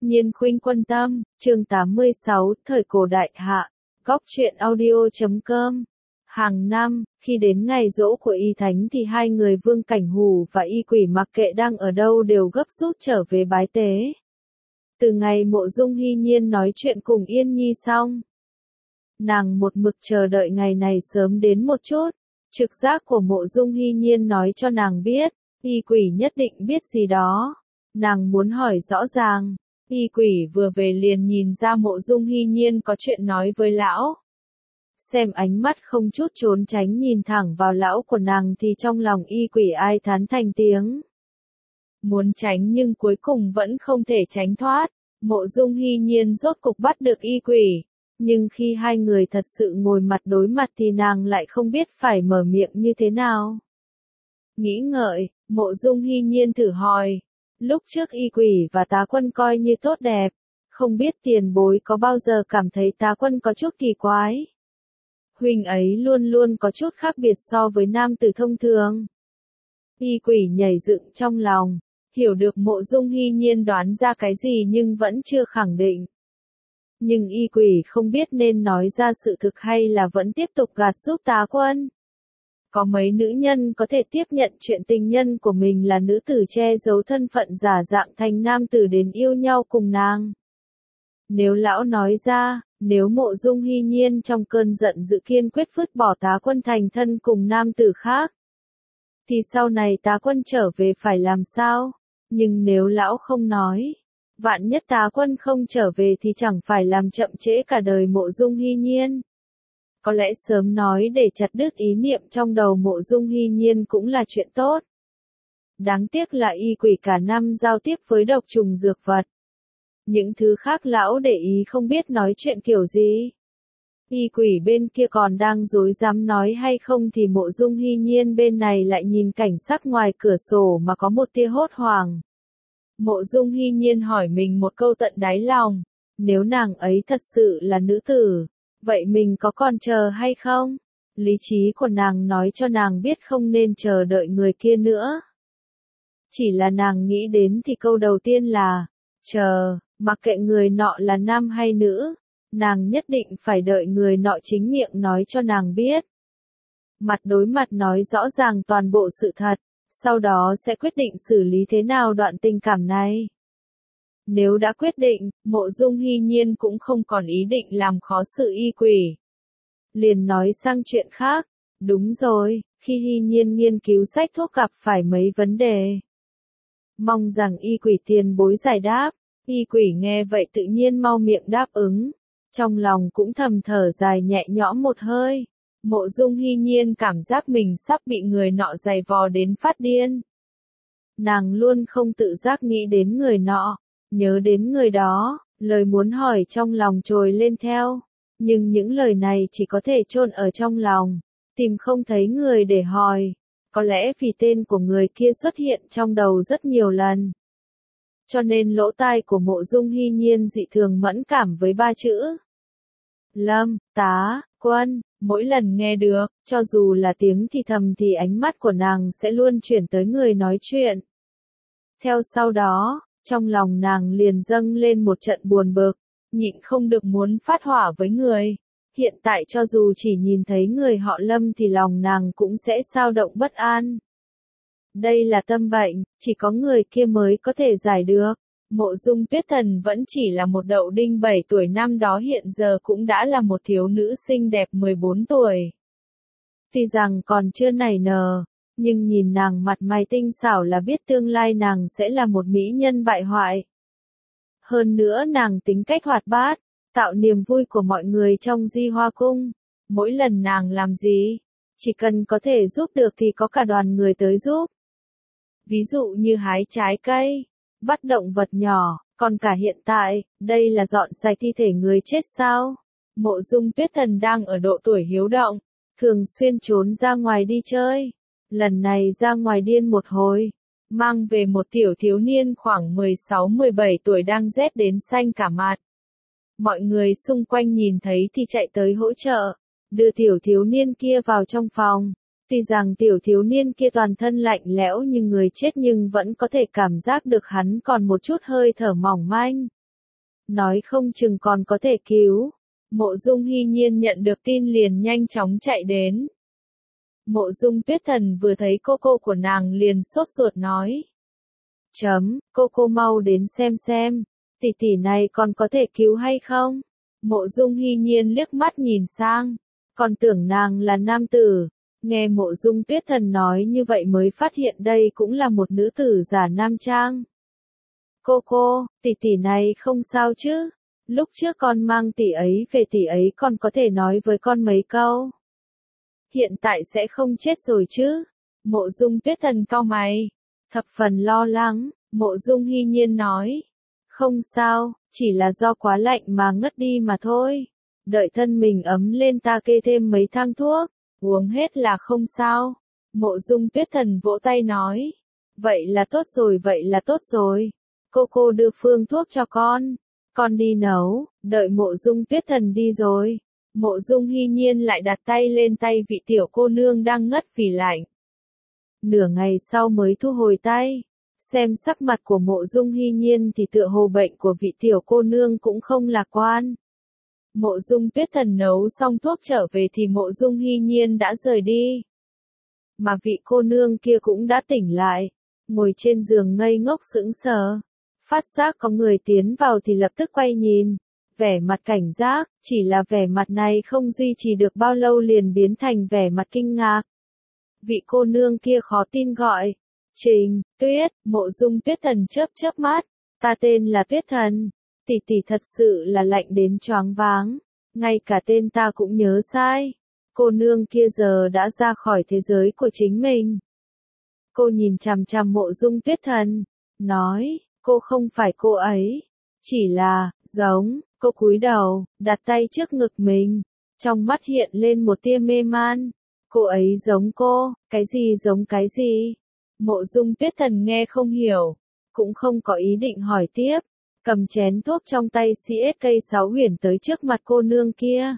Nhiên khuynh quân tâm, chương 86, thời cổ đại hạ, góc truyện audio.com. Hàng năm, khi đến ngày giỗ của Y Thánh thì hai người Vương Cảnh Hủ và Y Quỷ mặc kệ đang ở đâu đều gấp rút trở về bái tế. Từ ngày Mộ Dung Hy Nhiên nói chuyện cùng Yên Nhi xong, nàng một mực chờ đợi ngày này sớm đến một chút. Trực giác của Mộ Dung Hy Nhiên nói cho nàng biết, Y Quỷ nhất định biết gì đó. Nàng muốn hỏi rõ ràng. Y Quỷ vừa về liền nhìn ra Mộ Dung Hy Nhiên có chuyện nói với lão. Xem ánh mắt không chút trốn tránh nhìn thẳng vào lão của nàng thì trong lòng Y Quỷ ai thán thành tiếng. Muốn tránh nhưng cuối cùng vẫn không thể tránh thoát. Mộ Dung Hy Nhiên rốt cục bắt được Y Quỷ. Nhưng khi hai người thật sự ngồi mặt đối mặt thì nàng lại không biết phải mở miệng như thế nào. Nghĩ ngợi, Mộ Dung Hy Nhiên thử hỏi. Lúc trước Y Quỷ và Tá Quân coi như tốt đẹp, không biết tiền bối có bao giờ cảm thấy Tá Quân có chút kỳ quái. Huynh ấy luôn luôn có chút khác biệt so với nam tử thông thường. Y Quỷ nhảy dựng trong lòng, hiểu được Mộ Dung Hy Nhiên đoán ra cái gì nhưng vẫn chưa khẳng định. Nhưng Y Quỷ không biết nên nói ra sự thực hay là vẫn tiếp tục gạt giúp Tá Quân. Có mấy nữ nhân có thể tiếp nhận chuyện tình nhân của mình là nữ tử che giấu thân phận giả dạng thành nam tử đến yêu nhau cùng nàng. Nếu lão nói ra, nếu Mộ Dung Hy Nhiên trong cơn giận dữ kiên quyết vứt bỏ Tá Quân thành thân cùng nam tử khác, thì sau này Tá Quân trở về phải làm sao? Nhưng nếu lão không nói, vạn nhất Tá Quân không trở về thì chẳng phải làm chậm trễ cả đời Mộ Dung Hy Nhiên. Có lẽ sớm nói để chặt đứt ý niệm trong đầu Mộ Dung Hy Nhiên cũng là chuyện tốt. Đáng tiếc là Y Quỷ cả năm giao tiếp với độc trùng dược vật. Những thứ khác lão để ý không biết nói chuyện kiểu gì. Y Quỷ bên kia còn đang dối dám nói hay không thì Mộ Dung Hy Nhiên bên này lại nhìn cảnh sắc ngoài cửa sổ mà có một tia hốt hoảng. Mộ Dung Hy Nhiên hỏi mình một câu tận đáy lòng. Nếu nàng ấy thật sự là nữ tử, vậy mình có còn chờ hay không? Lý trí của nàng nói cho nàng biết không nên chờ đợi người kia nữa. Chỉ là nàng nghĩ đến thì câu đầu tiên là, chờ, mặc kệ người nọ là nam hay nữ, nàng nhất định phải đợi người nọ chính miệng nói cho nàng biết. Mặt đối mặt nói rõ ràng toàn bộ sự thật, sau đó sẽ quyết định xử lý thế nào đoạn tình cảm này. Nếu đã quyết định, Mộ Dung Hy Nhiên cũng không còn ý định làm khó sự Y Quỷ. Liền nói sang chuyện khác, đúng rồi, khi Hy Nhiên nghiên cứu sách thuốc gặp phải mấy vấn đề. Mong rằng Y Quỷ tiền bối giải đáp. Y Quỷ nghe vậy tự nhiên mau miệng đáp ứng. Trong lòng cũng thầm thở dài nhẹ nhõm một hơi. Mộ Dung Hy Nhiên cảm giác mình sắp bị người nọ giày vò đến phát điên. Nàng luôn không tự giác nghĩ đến người nọ. Nhớ đến người đó, lời muốn hỏi trong lòng trồi lên theo. Nhưng những lời này chỉ có thể chôn ở trong lòng, tìm không thấy người để hỏi. Có lẽ vì tên của người kia xuất hiện trong đầu rất nhiều lần. Cho nên lỗ tai của Mộ Dung Hy Nhiên dị thường mẫn cảm với ba chữ. Lâm, Tá, Quân, mỗi lần nghe được, cho dù là tiếng thì thầm thì ánh mắt của nàng sẽ luôn chuyển tới người nói chuyện. Theo sau đó, trong lòng nàng liền dâng lên một trận buồn bực, nhịn không được muốn phát hỏa với người. Hiện tại cho dù chỉ nhìn thấy người họ Lâm thì lòng nàng cũng sẽ xao động bất an. Đây là tâm bệnh, chỉ có người kia mới có thể giải được. Mộ Dung Tuyết Thần vẫn chỉ là một đậu đinh 7 tuổi năm đó hiện giờ cũng đã là một thiếu nữ xinh đẹp 14 tuổi. Tuy rằng còn chưa nảy nở, nhưng nhìn nàng mặt mày tinh xảo là biết tương lai nàng sẽ là một mỹ nhân bại hoại. Hơn nữa nàng tính cách hoạt bát, tạo niềm vui của mọi người trong Di Hoa Cung. Mỗi lần nàng làm gì, chỉ cần có thể giúp được thì có cả đoàn người tới giúp. Ví dụ như hái trái cây, bắt động vật nhỏ, còn cả hiện tại, đây là dọn sạch thi thể người chết sao? Mộ Dung Tuyết Thần đang ở độ tuổi hiếu động, thường xuyên trốn ra ngoài đi chơi. Lần này ra ngoài điên một hồi, mang về một tiểu thiếu niên khoảng 16-17 tuổi đang rét đến xanh cả mặt. Mọi người xung quanh nhìn thấy thì chạy tới hỗ trợ, đưa tiểu thiếu niên kia vào trong phòng. Tuy rằng tiểu thiếu niên kia toàn thân lạnh lẽo như người chết nhưng vẫn có thể cảm giác được hắn còn một chút hơi thở mỏng manh. nói không chừng còn có thể cứu. Mộ Dung Hy Nhiên nhận được tin liền nhanh chóng chạy đến. Mộ Dung Tuyết Thần vừa thấy cô của nàng liền sốt ruột nói. Cô mau đến xem, tỷ tỷ này còn có thể cứu hay không? Mộ Dung Hy Nhiên liếc mắt nhìn sang, còn tưởng nàng là nam tử. Nghe Mộ Dung Tuyết Thần nói như vậy mới phát hiện đây cũng là một nữ tử giả nam trang. Tỷ tỷ này không sao chứ? Lúc trước con mang tỷ ấy về, tỷ ấy còn có thể nói với con mấy câu. Hiện tại sẽ không chết rồi chứ? Mộ Dung Tuyết Thần cau mày, thập phần lo lắng. Mộ Dung Hy Nhiên nói, không sao, chỉ là do quá lạnh mà ngất đi mà thôi. Đợi thân mình ấm lên ta kê thêm mấy thang thuốc, uống hết là không sao. Mộ Dung Tuyết Thần vỗ tay nói, vậy là tốt rồi. Cô đưa phương thuốc cho con đi nấu. Đợi Mộ Dung Tuyết Thần đi rồi, Mộ Dung Hy Nhiên lại đặt tay lên tay vị tiểu cô nương đang ngất vì lạnh. Nửa ngày sau mới thu hồi tay. Xem sắc mặt của Mộ Dung Hy Nhiên thì tựa hồ bệnh của vị tiểu cô nương cũng không lạc quan. Mộ Dung Tuyết Thần nấu xong thuốc trở về thì Mộ Dung Hy Nhiên đã rời đi. Mà vị cô nương kia cũng đã tỉnh lại, ngồi trên giường ngây ngốc sững sờ. Phát giác có người tiến vào thì lập tức quay nhìn, vẻ mặt cảnh giác, chỉ là vẻ mặt này không duy trì được bao lâu liền biến thành vẻ mặt kinh ngạc. Vị cô nương kia khó tin gọi, Trình Tuyết. Mộ Dung Tuyết Thần chớp mắt, ta tên là Tuyết Thần, tỷ thật sự là lạnh đến choáng váng, ngay cả tên ta cũng nhớ sai. Cô nương kia giờ đã ra khỏi thế giới của chính mình. Cô nhìn chằm chằm Mộ Dung Tuyết Thần, nói, cô không phải cô ấy, chỉ là, giống. Cô cúi đầu, đặt tay trước ngực mình, trong mắt hiện lên một tia mê man. Cô ấy giống cô, cái gì giống cái gì? Mộ Dung Tuyết Thần nghe không hiểu, cũng không có ý định hỏi tiếp, cầm chén thuốc trong tay CSK6 huyền tới trước mặt cô nương kia.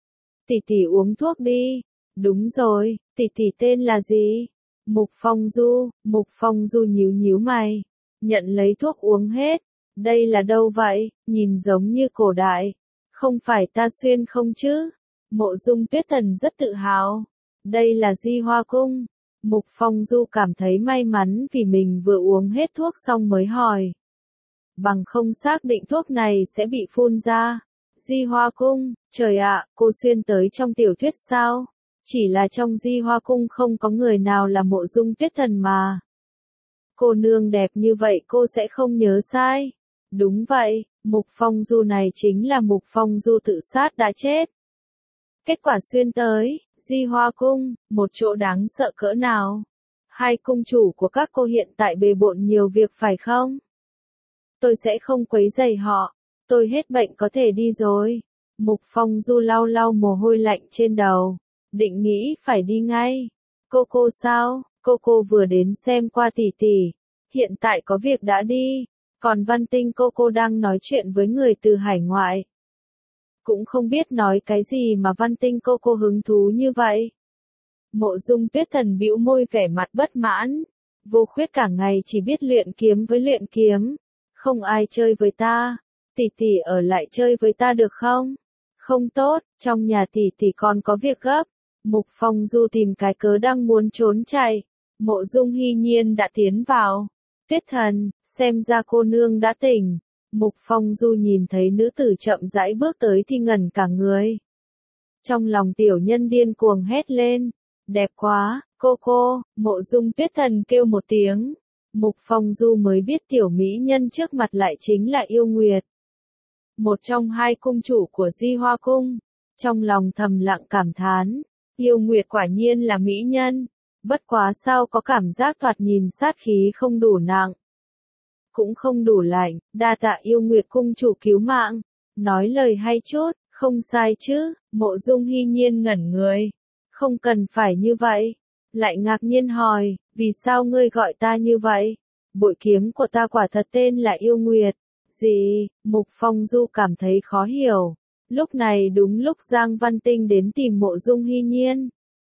Tỷ uống thuốc đi. Đúng rồi, tỷ tên là gì? Mục Phong Du. Mục Phong Du nhíu mày, nhận lấy thuốc uống hết. Đây là đâu vậy, nhìn giống như cổ đại. Không phải Ta Xuyên không chứ? Mộ Dung Tuyết Thần rất tự hào. Đây là Di Hoa Cung. Mục Phong Du cảm thấy may mắn vì mình vừa uống hết thuốc xong mới hỏi. Bằng không xác định thuốc này sẽ bị phun ra. Di Hoa Cung, trời ạ, cô xuyên tới trong tiểu thuyết sao? Chỉ là trong Di Hoa Cung không có người nào là Mộ Dung Tuyết Thần mà. Cô nương đẹp như vậy cô sẽ không nhớ sai. Đúng vậy, Mục Phong Du này chính là Mục Phong Du tự sát đã chết. Kết quả xuyên tới, Di Hoa Cung, một chỗ đáng sợ cỡ nào. Hai cung chủ của các cô hiện tại bề bộn nhiều việc phải không? Tôi sẽ không quấy rầy họ, tôi hết bệnh có thể đi rồi. Mục Phong Du lau mồ hôi lạnh trên đầu, định nghĩ phải đi ngay. Cô sao? Cô vừa đến xem qua tỷ, hiện tại có việc đã đi. Còn Văn Tinh cô đang nói chuyện với người từ hải ngoại. Cũng không biết nói cái gì mà Văn Tinh cô hứng thú như vậy. Mộ Dung Tuyết Thần bĩu môi vẻ mặt bất mãn. Vô Khuyết cả ngày chỉ biết luyện kiếm. Không ai chơi với ta. Tỷ ở lại chơi với ta được không? Không tốt, trong nhà tỷ còn có việc gấp. Mục Phong Du tìm cái cớ đang muốn trốn chạy. Mộ Dung Hy Nhiên đã tiến vào. Tuyết Thần, xem ra cô nương đã tỉnh. Mục Phong Du nhìn thấy nữ tử chậm rãi bước tới thì ngẩn cả người. Trong lòng tiểu nhân điên cuồng hét lên. Đẹp quá, cô. Mộ Dung Tuyết Thần kêu một tiếng. Mục Phong Du mới biết tiểu mỹ nhân trước mặt lại chính là Yêu Nguyệt. Một trong hai cung chủ của Di Hoa Cung. Trong lòng thầm lặng cảm thán. Yêu Nguyệt quả nhiên là mỹ nhân. Bất quá sao có cảm giác thoạt nhìn sát khí không đủ nặng. Cũng không đủ lạnh, đa tạ Yêu Nguyệt cung chủ cứu mạng. Nói lời hay chút, không sai chứ. Mộ Dung Hy Nhiên ngẩn người. Không cần phải như vậy. Lại ngạc nhiên hỏi, vì sao ngươi gọi ta như vậy? Bội kiếm của ta quả thật tên là Yêu Nguyệt. Gì? Mục Phong Du cảm thấy khó hiểu. Lúc này đúng lúc Giang Văn Tinh đến tìm Mộ Dung Hy Nhiên.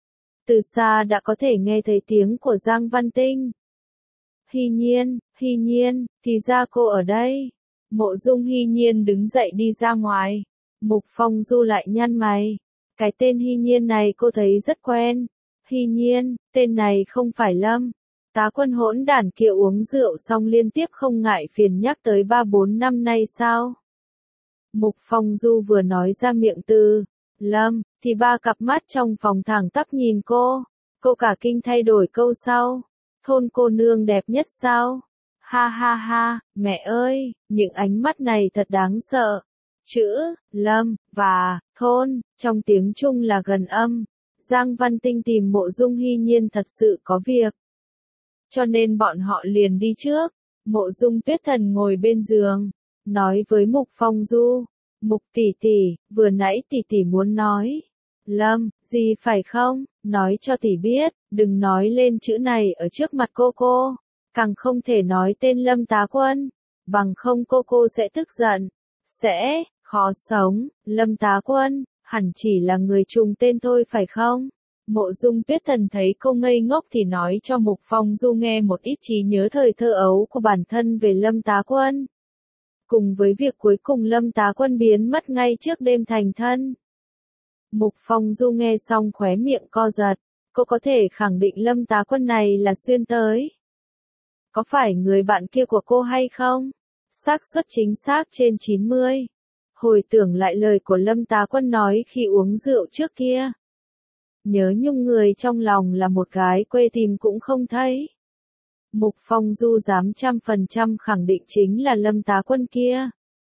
Từ xa đã có thể nghe thấy tiếng của Giang Văn Tinh. Hy Nhiên, thì ra cô ở đây. Mộ Dung Hy Nhiên đứng dậy đi ra ngoài. Mục Phong Du lại nhăn mày. Cái tên Hy Nhiên này cô thấy rất quen. Hy Nhiên, tên này không phải Lâm Tá Quân hỗn đản kia uống rượu xong liên tiếp không ngại phiền nhắc tới 3-4 năm nay sao? Mục Phong Du vừa nói ra miệng từ Lâm, thì ba cặp mắt trong phòng thẳng tắp nhìn cô. Cô cả kinh thay đổi câu sau. Thôn cô nương đẹp nhất sao? Ha ha ha, mẹ ơi, những ánh mắt này thật đáng sợ. Chữ, Lâm, và, thôn, trong tiếng Trung là gần âm. Giang Văn Tinh tìm Mộ Dung Hy Nhiên thật sự có việc. Cho nên bọn họ liền đi trước. Mộ Dung Tuyết Thần ngồi bên giường, nói với Mục Phong Du. Mục tỷ tỷ, vừa nãy tỷ tỷ muốn nói. Lâm, gì phải không? Nói cho tỷ biết, đừng nói lên chữ này ở trước mặt cô. Càng không thể nói tên Lâm Tá Quân. Bằng không cô sẽ tức giận. Sẽ, khó sống, Lâm Tá Quân, hẳn chỉ là người trùng tên thôi phải không? Mộ Dung Tuyết Thần thấy cô ngây ngốc thì nói cho Mục Phong Du nghe một ít trí nhớ thời thơ ấu của bản thân về Lâm Tá Quân. Cùng với việc cuối cùng Lâm Tá Quân biến mất ngay trước đêm thành thân. Mục Phong Du nghe xong khóe miệng co giật, cô có thể khẳng định Lâm Tá Quân này là xuyên tới. Có phải người bạn kia của cô hay không? Xác suất chính xác trên 90. Hồi tưởng lại lời của Lâm Tá Quân nói khi uống rượu trước kia. Nhớ nhung người trong lòng là một gái quê tìm cũng không thấy. Mục Phong Du dám 100% khẳng định chính là Lâm Tá Quân kia.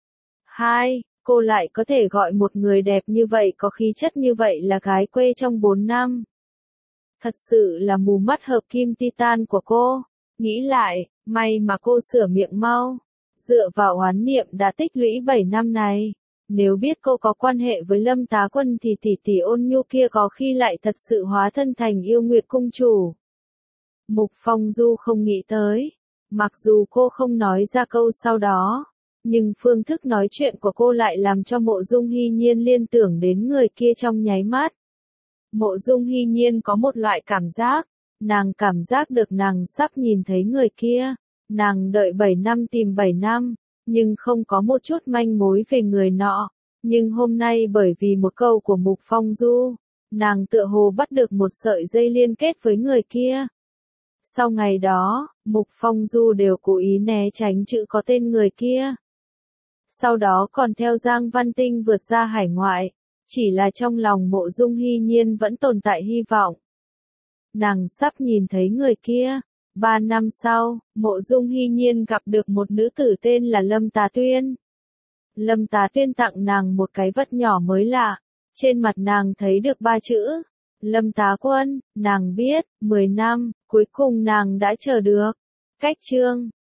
2. Cô lại có thể gọi một người đẹp như vậy có khí chất như vậy là gái quê trong 4 năm. Thật sự là mù mắt hợp kim titan của cô. Nghĩ lại, may mà cô sửa miệng mau. Dựa vào oán niệm đã tích lũy 7 năm này. Nếu biết cô có quan hệ với Lâm Tá Quân thì tỷ tỷ Ôn Nhu kia có khi lại thật sự hóa thân thành yêu Nguyệt cung chủ. Mục Phong Du không nghĩ tới. Mặc dù cô không nói ra câu sau đó, nhưng phương thức nói chuyện của cô lại làm cho Mộ Dung Hy Nhiên liên tưởng đến người kia trong nháy mắt. Mộ Dung Hy Nhiên có một loại cảm giác, nàng cảm giác được nàng sắp nhìn thấy người kia. Nàng đợi 7 năm tìm 7 năm, nhưng không có một chút manh mối về người nọ. Nhưng hôm nay bởi vì một câu của Mục Phong Du, nàng tựa hồ bắt được một sợi dây liên kết với người kia. Sau ngày đó, Mục Phong Du đều cố ý né tránh chữ có tên người kia. Sau đó còn theo Giang Văn Tinh vượt ra hải ngoại, chỉ là trong lòng Mộ Dung Hy Nhiên vẫn tồn tại hy vọng. Nàng sắp nhìn thấy người kia. 3 năm sau, Mộ Dung Hy Nhiên gặp được một nữ tử tên là Lâm Tá Tuyên. Lâm Tá Tuyên tặng nàng một cái vật nhỏ mới lạ. Trên mặt nàng thấy được 3 chữ. Lâm Tá Quân, nàng biết, 10 năm, cuối cùng nàng đã chờ được. Cách chương